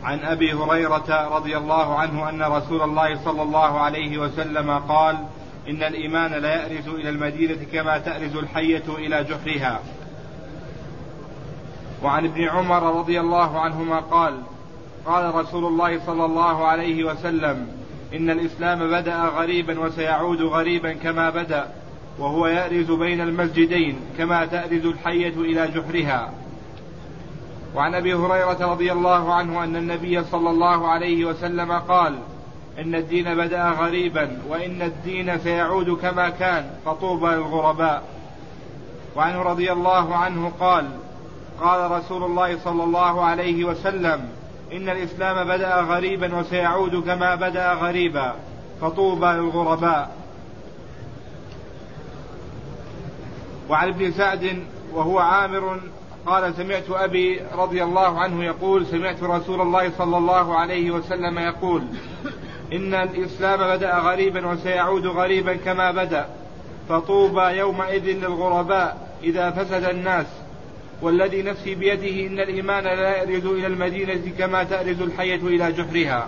عن أبي هريرة رضي الله عنه أن رسول الله صلى الله عليه وسلم قال: إن الإيمان لا يأرز إلى المدينة كما تأرز الحية إلى جحرها. وعن ابن عمر رضي الله عنهما قال: قال رسول الله صلى الله عليه وسلم: إن الإسلام بدأ غريبا وسيعود غريبا كما بدأ، وهو يأرز بين المسجدين كما تأرز الحية إلى جحرها. وعن أبي هريرة رضي الله عنه أن النبي صلى الله عليه وسلم قال: إن الدين بدأ غريبا وإن الدين سيعود كما كان، فطوبى للغرباء. وعنه رضي الله عنه قال: قال رسول الله صلى الله عليه وسلم: إن الإسلام بدأ غريبا وسيعود كما بدأ غريبا، فطوبى للغرباء. وعن ابن سعد وهو عامر قال: سمعت أبي رضي الله عنه يقول: سمعت رسول الله صلى الله عليه وسلم يقول: إن الإسلام بدأ غريبا وسيعود غريبا كما بدأ، فطوبى يومئذ للغرباء إذا فسد الناس، والذي نفسي بيده إن الإيمان لا يأرز إلى المدينة كما تأرز الحية إلى جحرها.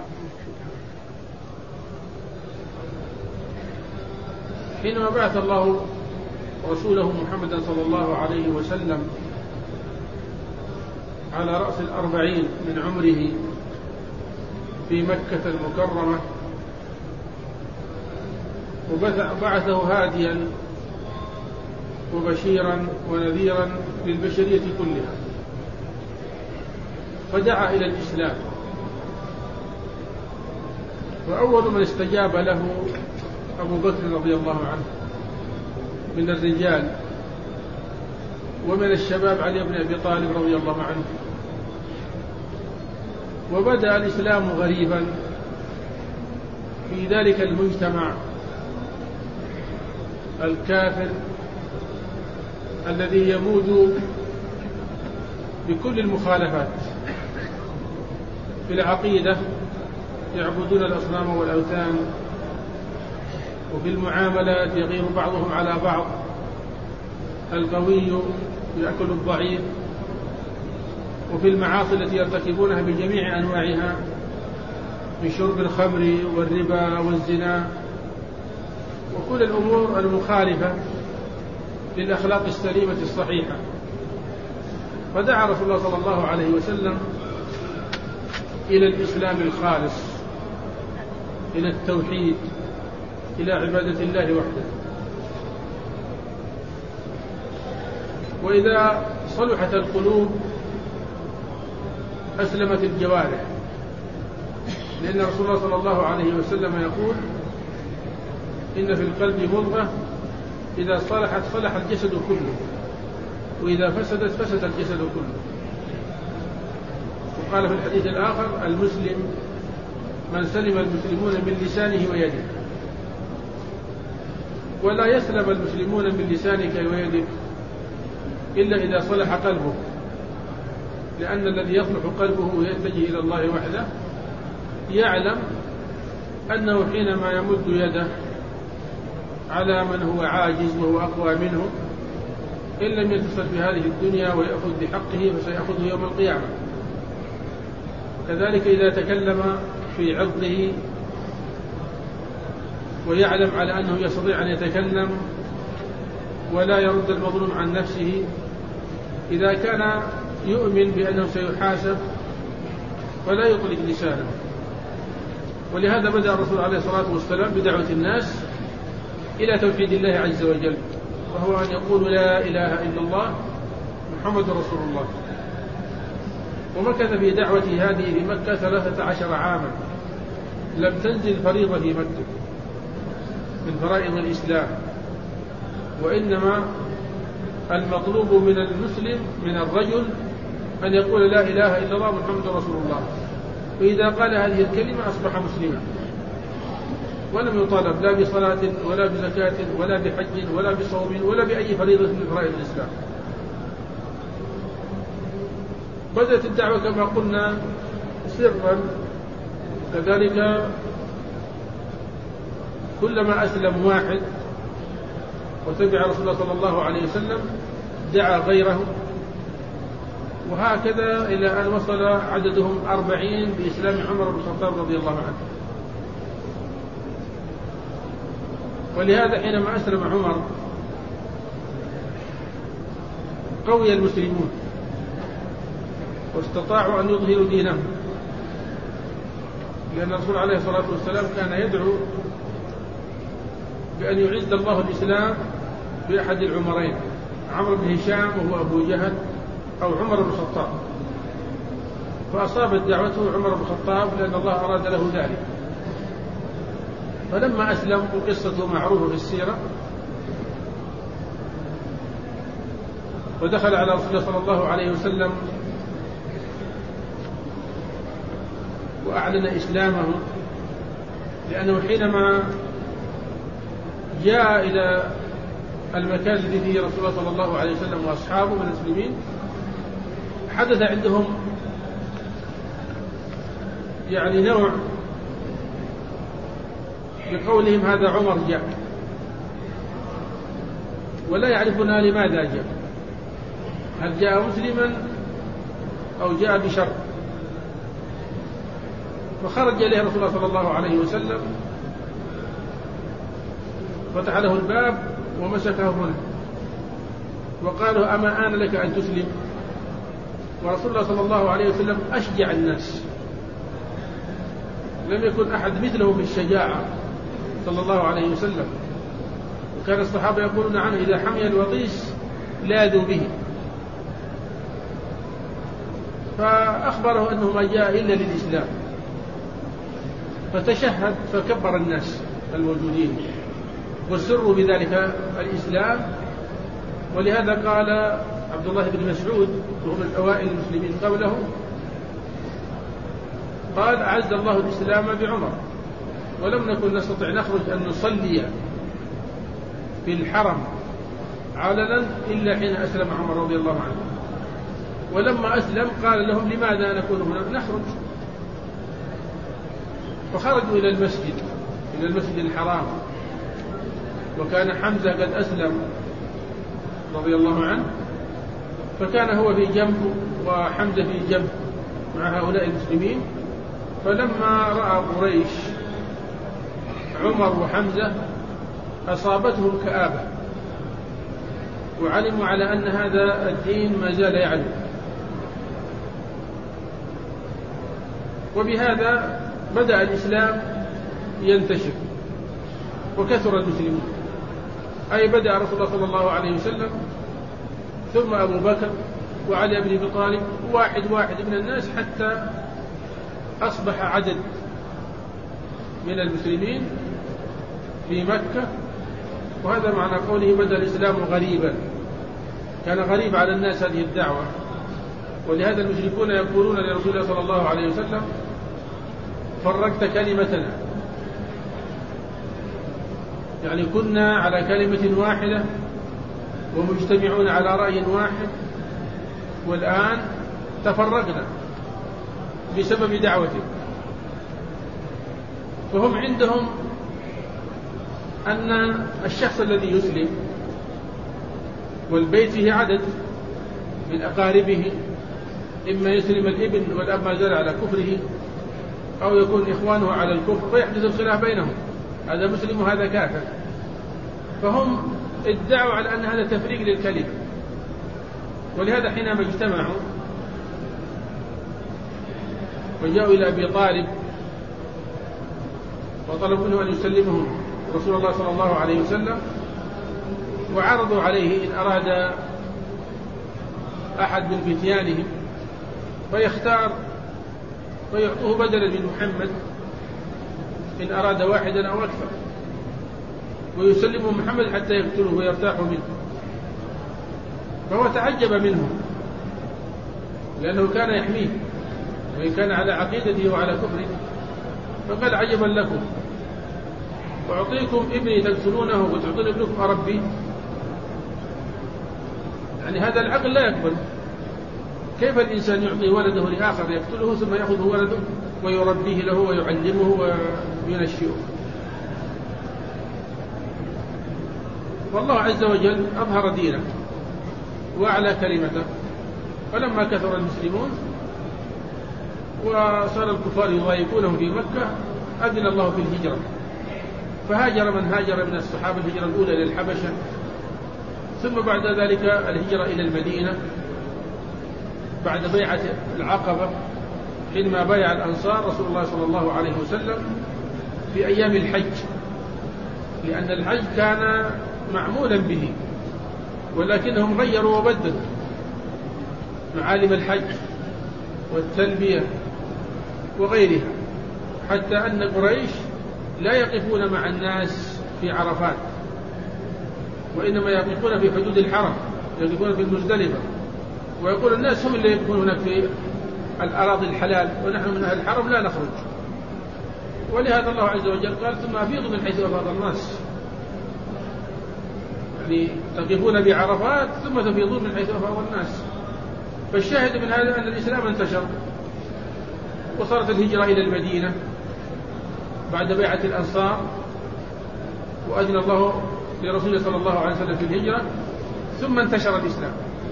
حينما بعث الله رسوله محمدا صلى الله عليه وسلم على رأس 40 من عمره في مكة المكرمة، وبعثه هاديا وبشيرا ونذيرا للبشرية كلها، فدعا إلى الإسلام. وأول من استجاب له أبو بكر رضي الله عنه من الرجال، ومن الشباب علي بن أبي طالب رضي الله عنه. وبدأ الإسلام غريبا في ذلك المجتمع الكافر الذي يموج بكل المخالفات في العقيدة، يعبدون الأصنام والأوثان، وفي المعاملات يغير بعضهم على بعض، القوي يأكل الضعيف، وفي المعاصي التي يرتكبونها بجميع أنواعها من شرب الخمر والربا والزنا وكل الأمور المخالفة للأخلاق السليمة الصحيحة. فدعا رسول الله صلى الله عليه وسلم إلى الإسلام الخالص، إلى التوحيد، إلى عبادة الله وحده. وإذا صلحت القلوب أسلمت الجوارح، لأن رسول الله صلى الله عليه وسلم يقول: إن في القلب مضغة إذا صلحت صلح الجسد كله، وإذا فسدت فسد الجسد كله. وقال في الحديث الآخر: المسلم من سلم المسلمون من لسانه ويده. ولا يسلم المسلمون من لسانك ويدك إلا إذا صلح قلبه، لأن الذي يصلح قلبه ويتجه إلى الله وحده يعلم أنه حينما يمد يده على من هو عاجز وهو أقوى منه، إن لم يتصل بهذه الدنيا ويأخذ بحقه فسيأخذه يوم القيامة. كذلك إذا تكلم في عرضه ويعلم على أنه يستطيع أن يتكلم ولا يرد المظلوم عن نفسه، إذا كان يؤمن بأنه سيحاسب فلا يطلق لسانه. ولهذا بدأ الرسول عليه الصلاة والسلام بدعوة الناس إلى توحيد الله عز وجل، وهو أن يقولوا لا إله إلا الله محمد رسول الله. ومكث في دعوته هذه في مكة 13 عاما، لم تنزل فريضة في مكة من فرائض الإسلام، وإنما المطلوب من المسلم من الرجل أن يقول لا إله إلا الله محمد رسول الله، وإذا قال هذه الكلمة أصبح مسلما، ولم يطالب لا بصلاة ولا بزكاة ولا بحج ولا بصوم ولا بأي فريضة من فرائض الإسلام. بدأت الدعوة كما قلنا سرا، كذلك كلما أسلم واحد وتبع رسول الله صلى الله عليه وسلم دعا غيره وهكذا إلى أن وصل عددهم 40 بإسلام عمر بن الخطاب رضي الله عنه. ولهذا حينما أسلم عمر قوي المسلمون واستطاعوا أن يظهروا دينهم، لأن الرسول عليه الصلاة والسلام كان يدعو بأن يعز الله الإسلام بأحد العمرين، عمرو بن هشام وهو أبو جهل أو عمر بن الخطاب، فأصابت دعوته عمر بن الخطاب لأن الله أراد له ذلك. فلما أسلم، وقصته معروفة في السيرة، ودخل على رسول الله صلى الله عليه وسلم وأعلن إسلامه، لأنه حينما جاء إلى المكان الذي فيه رسول الله صلى الله عليه وسلم وأصحابه من المسلمين حدث عندهم يعني نوع بقولهم هذا عمر جاء، ولا يعرفون لماذا جاء، هل جاء مسلما أو جاء بشر. فخرج إليه رسول الله صلى الله عليه وسلم، فتح له الباب ومسكه هنا وقالوا أما آن لك أن تسلم؟ ورسول الله صلى الله عليه وسلم أشجع الناس، لم يكن أحد مثله في الشجاعة صلى الله عليه وسلم، وكان الصحابة يقولون عنه إذا حمي الوطيس لاذوا به. فأخبره أنه ما جاء إلا للإسلام، فتشهد فكبر الناس الموجودين وسروا بذلك الإسلام. ولهذا قال عبد الله بن مسعود وهو من أوائل المسلمين قبله، قال أعز الله الإسلام بعمر، ولم نكن نستطيع نخرج أن نصلي في الحرم علنا إلا حين أسلم عمر رضي الله عنه. ولما أسلم قال لهم لماذا نكون هنا؟ نخرج. فخرجوا إلى المسجد الحرام، وكان حمزة قد أسلم رضي الله عنه، فكان هو في جنب وحمزة في جنب مع هؤلاء المسلمين. فلما رأى قريش عمر وحمزة أصابتهم كآبة، وعلموا على أن هذا الدين ما زال يعلو. وبهذا بدأ الإسلام ينتشر وكثر المسلمون، أي بدأ رسول الله صلى الله عليه وسلم ثم أبو بكر وعلي بن أبي طالب، واحد من الناس، حتى أصبح عدد من المسلمين في مكة. وهذا معنى قوله بدأ الإسلام غريبا، كان غريب على الناس هذه الدعوة. ولهذا المشركون يقولون لرسول الله صلى الله عليه وسلم فرقت كلمتنا، يعني كنا على كلمة واحدة ومجتمعون على رأي واحد، والآن تفرقنا بسبب دعوتك. فهم عندهم أن الشخص الذي يسلم والبيت فيه عدد من أقاربه، إما يسلم الابن والأب ما زال على كفره، أو يكون إخوانه على الكفر فيحدث الخلاف بينهم، هذا مسلم وهذا كافر. فهم ادعوا على أن هذا تفريق للكلمة. ولهذا حينما اجتمعوا وجاءوا إلى أبي طالب وطلبوا منه أن يسلمهم رسول الله صلى الله عليه وسلم، وعرضوا عليه إن أراد أحد من فتيانهم فيختار فيعطوه بدلا من محمد إن أراد واحدا أو أكثر، ويسلمه محمد حتى يقتله ويرتاحوا منه. فهو تعجب منهم لأنه كان يحميه وإن كان على عقيدته وعلى كفره، فقال عجبا لكم، أعطيكم ابني تقتلونه وتعطون ابنكم أربي؟ يعني هذا العقل لا يقبل. كيف الإنسان يعطي ولده لآخر يقتله ثم يأخذ ولده ويربيه له ويعلمه وينشئه؟ والله عز وجل أظهر دينه وأعلى كلمته، فلما كثر المسلمون وصار الكفار يضايقونهم في مكة أذن الله في الهجرة، فهاجر من هاجر من الصحابة الهجرة الأولى إلى الحبشة، ثم بعد ذلك الهجرة إلى المدينة بعد بيعة العقبة، حينما بايع الأنصار رسول الله صلى الله عليه وسلم في أيام الحج، لأن الحج كان معمولا به ولكنهم غيروا وبدلوا معالم الحج والتلبية وغيرها، حتى أن قريش لا يقفون مع الناس في عرفات، وإنما يقفون في حدود الحرم، يقفون في المزدلفة، ويقول الناس هم اللي يقفون هناك في الأراضي الحلال، ونحن من أهل الحرم لا نخرج. ولهذا الله عز وجل قال ثم أفيضوا من حيث أفاض الناس، يعني تقفون بعرفات ثم تفيضون من حيث أفاض الناس. فالشاهد من هذا أن الإسلام انتشر، وصارت الهجرة إلى المدينة بعد بيعة الأنصار، وأذن الله لرسوله صلى الله عليه وسلم في الهجرة، ثم انتشر الإسلام.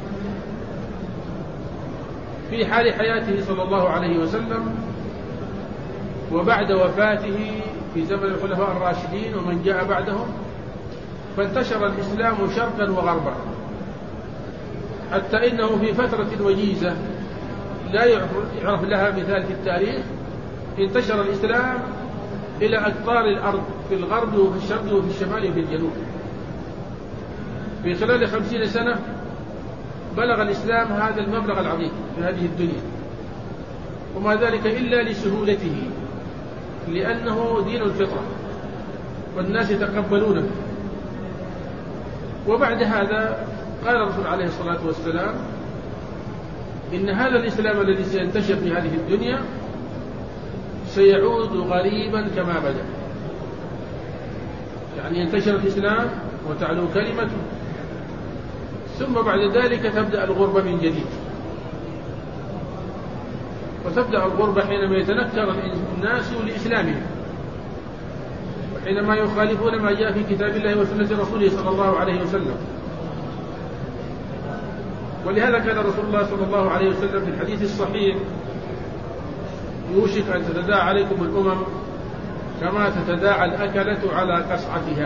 في حال حياته صلى الله عليه وسلم وبعد وفاته في زمن الخلفاء الراشدين ومن جاء بعدهم، فانتشر الإسلام شرقا وغربا، حتى إنه في فترة وجيزة لا يعرف لها مثال في التاريخ انتشر الإسلام إلى أقطار الأرض في الغرب وفي الشرق وفي الشمال وفي الجنوب. في خلال 50 سنة بلغ الإسلام هذا المبلغ العظيم في هذه الدنيا، وما ذلك إلا لسهولته، لأنه دين الفطرة والناس يتقبلونه. وبعد هذا قال الرسول عليه الصلاة والسلام إن هذا الإسلام الذي سينتشر في هذه الدنيا سيعود غريبا كما بدأ، يعني ينتشر الإسلام وتعلو كلمته، ثم بعد ذلك تبدأ الغربة من جديد. وتبدأ الغربة حينما يتنكر الناس لإسلامهم، وحينما يخالفون ما جاء في كتاب الله وسنة رسوله صلى الله عليه وسلم. ولهذا كان رسول الله صلى الله عليه وسلم في الحديث الصحيح يوشك أن تتداعى عليكم الأمم كما تتداعى الأكلة على قصعتها.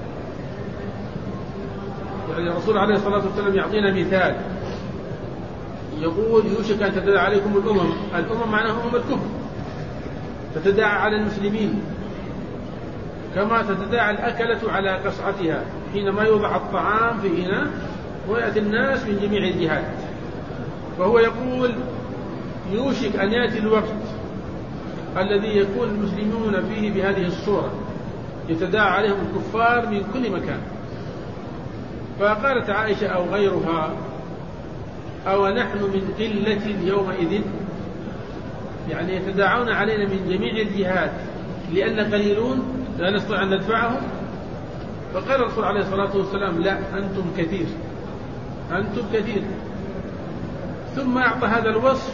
يعني الرسول عليه الصلاة والسلام يعطينا مثال، يقول يوشك أن تتداعى عليكم الأمم، الأمم معناها أمم الكفر، تتداعى على المسلمين كما تتداعى الأكلة على قصعتها، حينما يوضع الطعام في إناء ويأتي الناس من جميع الجهات. فهو يقول يوشك أن يأتي الوقت الذي يكون المسلمون فيه بهذه الصورة، يتداعى عليهم الكفار من كل مكان. فقالت عائشة أو غيرها أو نحن من قلة يومئذ، يعني يتداعون علينا من جميع الجهات لأن قليلون لا نستطيع أن ندفعهم. فقال الرسول عليه الصلاة والسلام لا، أنتم كثير، أنتم كثير. ثم أعطى هذا الوصف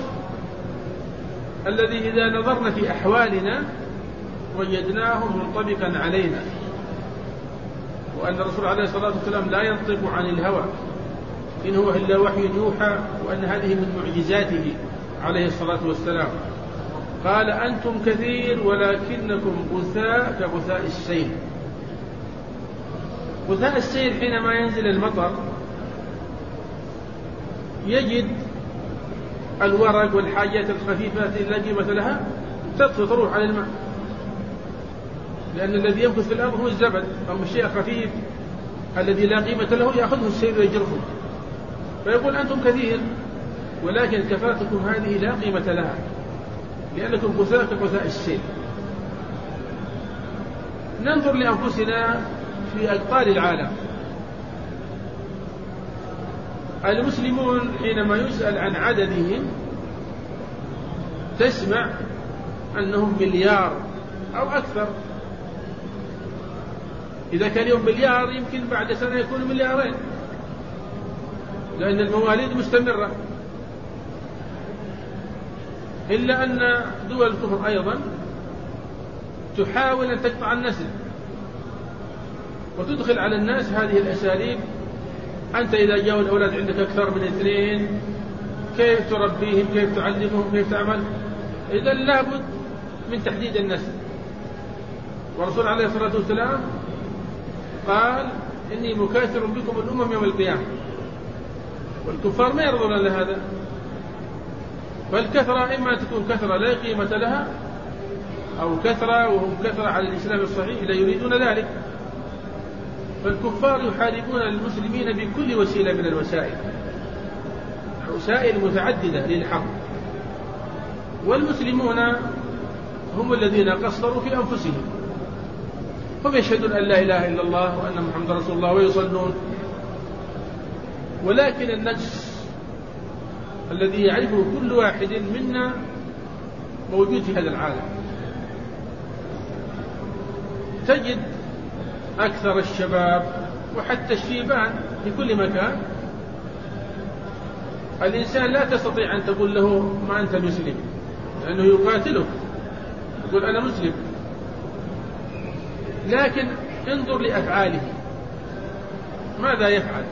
الذي إذا نظرنا في أحوالنا وجدناه منطبقا علينا، وأن الرسول عليه الصلاة والسلام لا ينطق عن الهوى إن هو إلا وحي يوحى، وأن هذه من معجزاته عليه الصلاة والسلام. قال أنتم كثير ولكنكم غثاء كغثاء السيل. غثاء السيل حينما ينزل المطر يجد الورق والحاجات الخفيفة التي لا قيمة لها تطفو تروح على الماء، لأن الذي يمكث في الأرض هو الزبد أو الشيء الخفيف الذي لا قيمة له يأخذه السيل ويجرفه. فيقول أنتم كثير ولكن كفاتكم هذه لا قيمة لها، لأنكم غثاء كغثاء السيل. ننظر لأنفسنا في أقطار العالم. المسلمون حينما يسأل عن عددهم تسمع أنهم مليار أو أكثر. إذا كان يوم مليار يمكن بعد سنة يكون مليارين، لأن المواليد مستمرة. إلا أن دول الكفر أيضا تحاول أن تقطع النسل وتدخل على الناس هذه الأساليب. أنت إذا جاءوا الأولاد عندك أكثر من 2 كيف تربيهم، كيف تعلمهم، كيف تعمل. إذا لابد من تحديد النسل. والرسول عليه الصلاة والسلام قال إني مكاثر بكم الأمم يوم القيامة، والكفار ما يرضون لهذا. فالكثرة إما تكون كثرة لا قيمة لها، أو كثرة وهم كثرة على الإسلام الصحيح لا يريدون ذلك. فالكفار يحاربون المسلمين بكل وسيلة من الوسائل، وسائل متعددة للحرب، والمسلمون هم الذين قصروا في أنفسهم. هم يشهدون أن لا إله إلا الله وأن محمد رسول الله ويصلون، ولكن النجس الذي يعرفه كل واحد منا موجود في هذا العالم. تجد أكثر الشباب وحتى الشيبان في كل مكان، الإنسان لا تستطيع أن تقول له ما أنت مسلم، لأنه يقاتلك، يقول أنا مسلم. لكن انظر لأفعاله ماذا يفعل.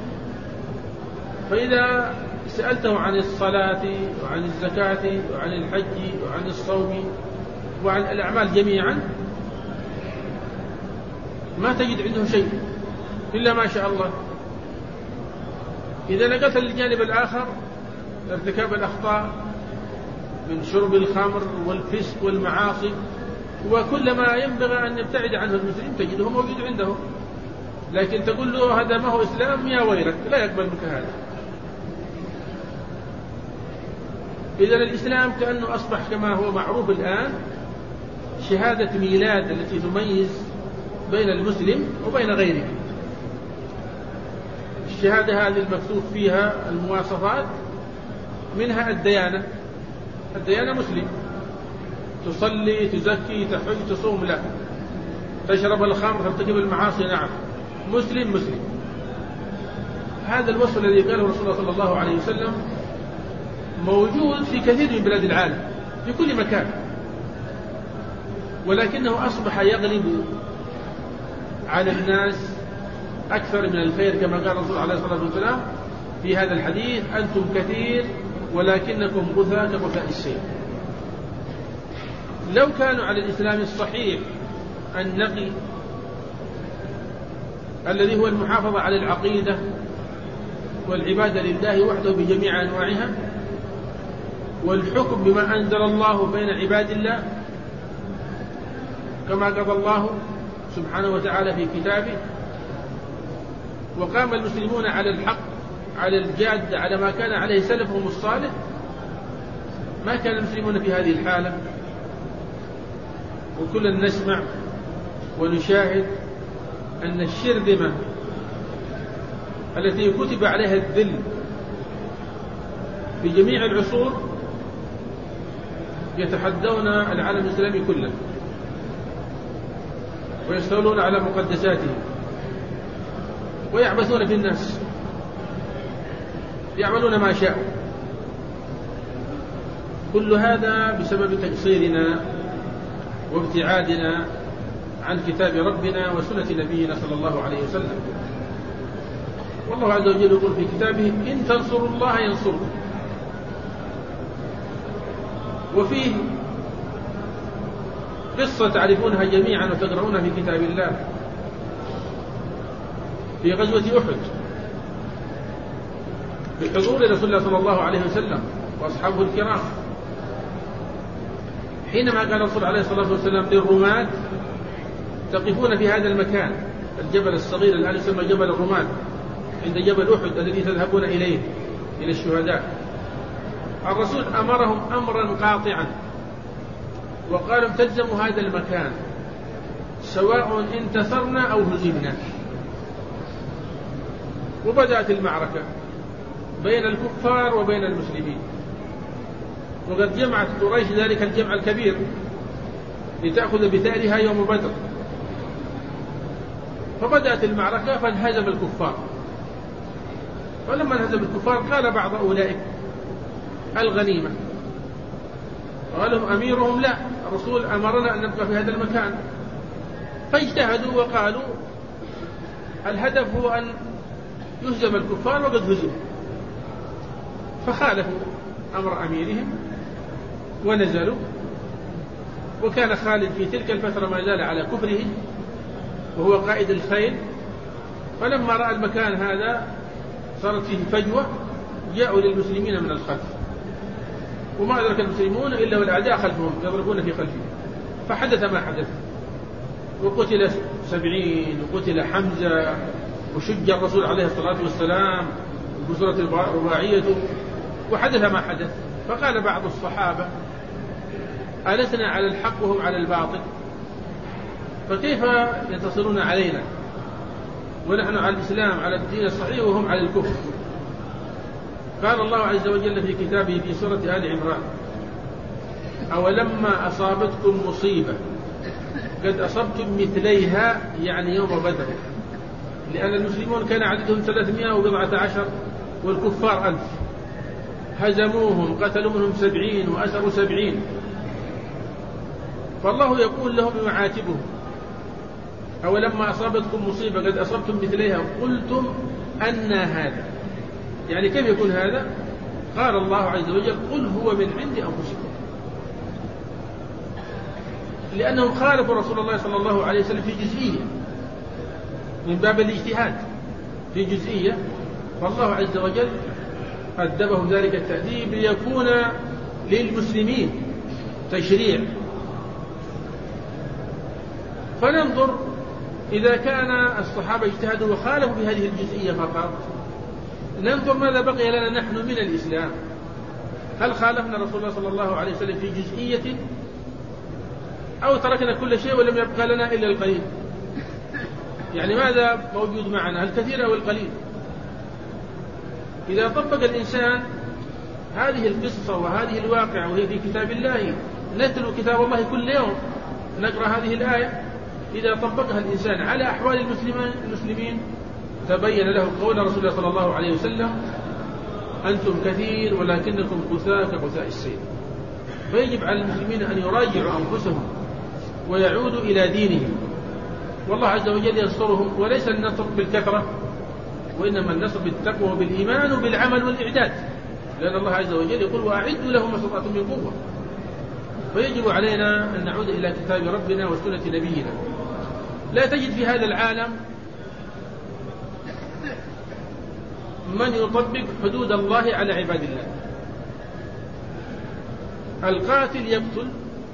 فإذا سألته عن الصلاة وعن الزكاة وعن الحج وعن الصوم وعن الأعمال جميعا ما تجد عنده شيء إلا ما شاء الله. إذا نقلت للجانب الآخر ارتكاب الأخطاء من شرب الخمر والفسق والمعاصي وكل ما ينبغي أن يبتعد عنه المسلم تجده موجود عنده، لكن تقول له هذا ما هو إسلام يا ويلك، لا يقبل منك هذا. إذا الإسلام كأنه أصبح كما هو معروف الآن شهادة ميلاد التي تميز بين المسلم وبين غيره. الشهادة هذه المكتوب فيها المواصفات، منها الديانة. الديانة مسلم، تصلي تزكي تحج تصوم لا، تشرب الخمر ترتكب المعاصي نعم، مسلم مسلم. هذا الوصف الذي قاله رسول الله صلى الله عليه وسلم موجود في كثير من بلاد العالم في كل مكان، ولكنه أصبح يغلب على الناس أكثر من الخير، كما قال الرسول عليه الصلاة والسلام في هذا الحديث أنتم كثير ولكنكم غثاء كغثاء السيل. لو كانوا على الإسلام الصحيح النقي الذي هو المحافظة على العقيدة والعبادة لله وحده بجميع أنواعها والحكم بما أنزل الله بين عباد الله كما قضى الله سبحانه وتعالى في كتابه، وقام المسلمون على الحق على الجاد على ما كان عليه سلفهم الصالح، ما كان المسلمون في هذه الحالة. وكلنا نسمع ونشاهد أن الشرذمة التي كتب عليها الذل في جميع العصور يتحدون العالم الإسلامي كله ويستولون على مقدساته ويعبثون في الناس، يعملون ما شاء. كل هذا بسبب تقصيرنا وابتعادنا عن كتاب ربنا وسنة نبينا صلى الله عليه وسلم. والله عز وجل يقول في كتابه إن تنصروا الله ينصركم. وفيه قصة تعرفونها جميعا وتقرؤونها في كتاب الله في غزوة أحد بحضور رسول الله صلى الله عليه وسلم وأصحابه الكرام، حينما قال الرسول عليه الصلاة والسلام للرماة تقفون في هذا المكان الجبل الصغير الآن يسمى جبل الرماة عند جبل أحد الذي تذهبون إليه إلى الشهداء. الرسول أمرهم أمرا قاطعا وقال تلزموا هذا المكان سواء انتصرنا أو هزمنا. وبدأت المعركة بين الكفار وبين المسلمين، وقد جمعت قريش ذلك الجمع الكبير لتأخذ بثأرها يوم بدر. فبدأت المعركة فانهزم الكفار، ولما انهزم الكفار قال بعض أولئك الغنيمة، قال لهم أميرهم لا، الرسول أمرنا أن نبقى في هذا المكان. فاجتهدوا وقالوا الهدف هو أن يهزم الكفار وقد هزموا. فخالفوا أمر أميرهم ونزلوا. وكان خالد في تلك الفترة ما زال على كفره وهو قائد الخيل، فلما رأى المكان هذا صارت فيه فجوة جاءوا للمسلمين من الخلف، وما أدرك المسلمون إلا والأعداء خلفهم يضربون في خلفهم، فحدث ما حدث، وقتل 70 وقتل حمزة وشج الرسول عليه الصلاة والسلام بسورة الرباعية، وحدث ما حدث. فقال بعض الصحابة ألسنا على الحق وهم على الباطل، فكيف ينتصرون علينا ونحن على الإسلام على الدين الصحيح وهم على الكفر؟ قال الله عز وجل في كتابه في سورة آل عمران أولما أصابتكم مصيبة قد أصبتم مثليها، يعني يوم بدر، لأن المسلمون كان عددهم 314 والكفار 1000، هزموهم قتلوا منهم 70 وأسروا 70، فالله يقول لهم يعاتبهم أولما أصابتكم مصيبة قد أصبتم مثليها قلتم أن هذا، يعني كيف يكون هذا؟ قال الله عز وجل قل هو من عند أنفسكم، لأنهم خالفوا رسول الله صلى الله عليه وسلم في جزئية من باب الاجتهاد في جزئية، فالله عز وجل أدبهم ذلك التأديب ليكون للمسلمين تشريع. فننظر إذا كان الصحابة اجتهدوا وخالفوا في هذه الجزئية فقط، ننظر ماذا بقي لنا نحن من الإسلام. هل خالفنا رسول الله صلى الله عليه وسلم في جزئية أو تركنا كل شيء ولم يبقى لنا إلا القليل؟ يعني ماذا موجود معنا، الكثير أو القليل؟ إذا طبق الإنسان هذه القصة وهذه الواقع وهي في كتاب الله، نتلو كتاب الله كل يوم، نقرأ هذه الآية، إذا طبقها الإنسان على أحوال المسلمين تبين له قول رسول الله صلى الله عليه وسلم أنتم كثير ولكنكم غثاء كغثاء السيل. فيجب على المسلمين أن يراجعوا أنفسهم ويعودوا إلى دينهم، والله عز وجل ينصرهم، وليس النصر بالكثرة وإنما النصر بالتقوى وبالإيمان وبالعمل والإعداد، لأن الله عز وجل يقول وأعدوا لهم ما استطعتم من قوة. فيجب علينا أن نعود إلى كتاب ربنا وسنة نبينا. لا تجد في هذا العالم من يطبق حدود الله على عباد الله. القاتل يقتل،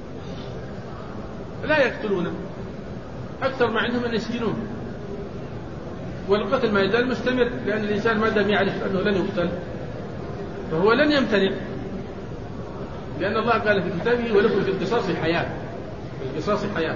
لا يقتلونه، أكثر ما عندهم أن يسجنون، والقتل ما يزال مستمر، لأن الإنسان ما دام يعرف أنه لن يقتل فهو لن يمتنع، لأن الله قال في كتابه ولكم في القصاص حياة، في القصاص حياة.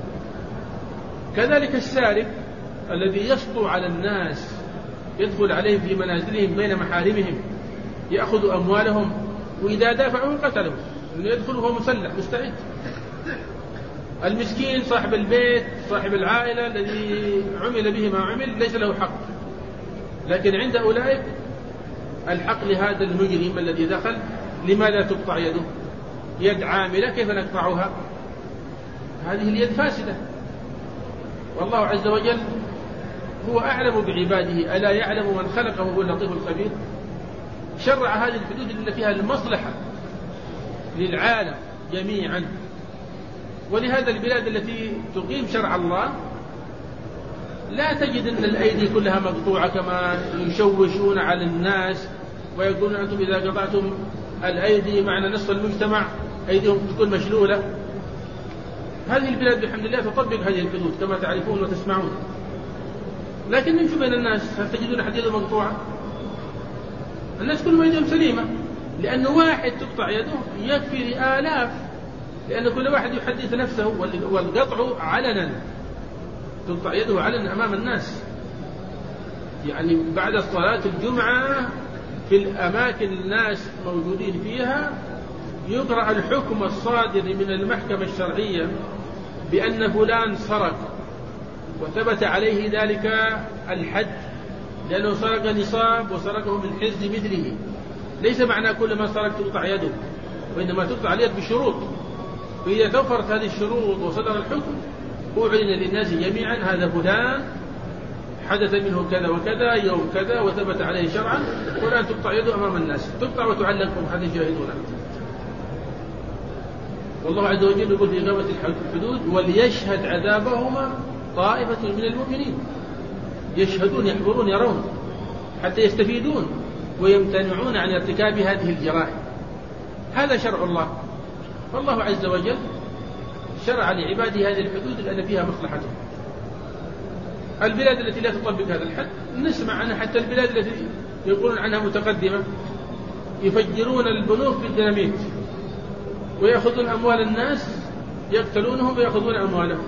كذلك السارق الذي يسطو على الناس، يدخل عليهم في منازلهم بين محارمهم، يأخذ أموالهم، وإذا دافعوا قتلوا، إنه يدخل وهو مسلح مستعد. المسكين صاحب البيت صاحب العائلة الذي عمل به ما عمل ليس له حق، لكن عند أولئك الحق لهذا المجرم الذي دخل. لماذا تقطع يده؟ يد عاملة كيف نقطعها؟ هذه اليد فاسدة، والله عز وجل هو أعلم بعباده، ألا يعلم من خلقه هو اللطيف الخبير. شرع هذه الحدود اللي فيها المصلحة للعالم جميعا. ولهذا البلاد التي تقيم شرع الله لا تجد أن الأيدي كلها مقطوعة كما يشوشون على الناس ويقولون أنتم إذا قطعتم الأيدي معنا نصف المجتمع أيديهم تكون مشلولة. هذه البلاد بحمد الله تطبق هذه الحدود كما تعرفون وتسمعون، لكن نمشي بين الناس هل تجدون أحد يده مقطوعة؟ الناس كلهم يدهم سليمة، لأن واحد تقطع يده يكفي لآلاف، لأن كل واحد يحدث نفسه، والقطع علنا، تقطع يده علنا أمام الناس. يعني بعد صلاة الجمعة في الأماكن الناس موجودين فيها يقرأ الحكم الصادر من المحكمة الشرعية بأن فلان سرق وثبت عليه ذلك الحد لأنه سرق نصاب وسرقه من حرز مثله. ليس معنى كل ما سرق تقطع يده، وإنما تقطع اليد بشروط، فإذا توفرت هذه الشروط وصدر الحكم أعلن للناس جميعا هذا فلان حدث منه كذا وكذا يوم كذا وثبت عليه شرعا، والآن تقطع يده أمام الناس، تقطع وتعلق حتى يشاهدونها. والله عز وجل يقول في إقامة الحدود وليشهد عذابهما طائفة من المؤمنين. يشهدون، يحضرون، يرون، حتى يستفيدون ويمتنعون عن ارتكاب هذه الجرائم. هذا شرع الله. فالله عز وجل شرع لعباده هذه الحدود لأن فيها مصلحتهم. البلاد التي لا تطبق هذا الحد نسمع عنها، حتى البلاد التي يقولون عنها متقدمة يفجرون البنوك بالديناميت ويأخذون أموال الناس، يقتلونهم ويأخذون أموالهم.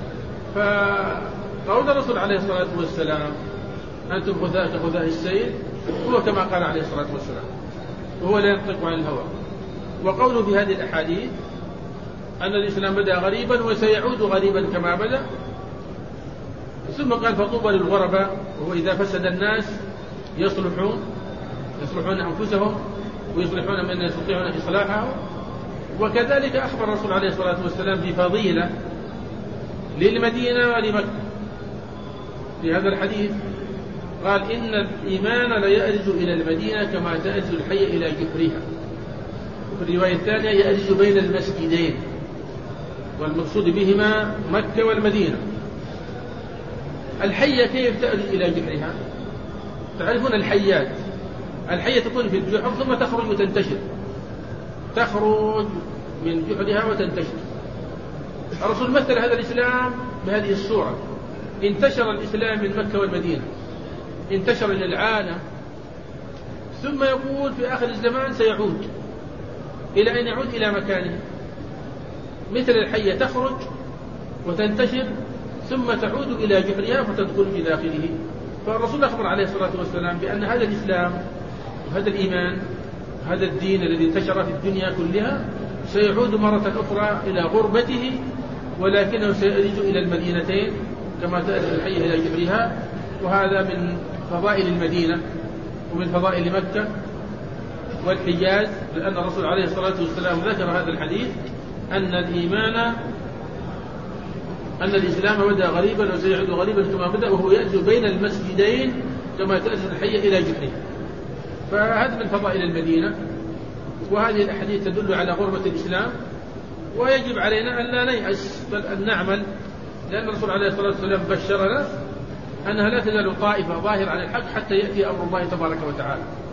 فقول الرسول عليه الصلاة والسلام أنتم خذاء كخذاء السيل هو كما قال عليه الصلاة والسلام، وهو لا ينطق عن الهوى. وقوله في هذه الأحاديث أن الإسلام بدأ غريبا وسيعود غريبا كما بدأ، ثم قال فطوبى للغرباء، وهو إذا فسد الناس يصلحون أنفسهم ويصلحون من يستطيعون إصلاحه. وكذلك أخبر الرسول عليه الصلاة والسلام بفضيلة للمدينة ولمكة في هذا الحديث. قال إن الإيمان ليأرج إلى المدينة كما تأرج الحية إلى جحرها. وفي الرواية الثانية يأرج بين المسجدين، والمقصود بهما مكة والمدينة. الحية كيف تأرج إلى جحرها؟ تعرفون الحيات، الحية تكون في الجحر ثم تخرج وتنتشر، تخرج من جحرها وتنتشر. الرسول مثل هذا الإسلام بهذه الصورة. انتشر الإسلام من مكة والمدينة، انتشر إلى العالم، ثم يقول في آخر الزمان سيعود. إلى أن يعود؟ إلى مكانه، مثل الحية تخرج وتنتشر ثم تعود إلى جحرها فتدخل في داخله. فالرسول أخبر عليه الصلاة والسلام بأن هذا الإسلام وهذا الإيمان، هذا الدين الذي انتشر في الدنيا كلها سيعود مرة أخرى إلى غربته، ولكنه سيرجع إلى المدينتين كما تأتي الحية إلى جحرها. وهذا من فضائل المدينة ومن فضائل مكة والحجاز، لأن الرسول عليه الصلاة والسلام ذكر هذا الحديث أن الإسلام بدأ غريبا وسيعود غريبا كما بدأ، وهو يأتي بين المسجدين كما تأتي الحية إلى جحرها. فهذا من فضائل المدينة. وهذه الأحاديث تدل على غربة الإسلام، ويجب علينا أن لا نيأس بل أن نعمل، لأن الرسول عليه الصلاة والسلام بشرنا أنها لا تزال طائفة ظاهرة على الحق حتى يأتي أمر الله تبارك وتعالى.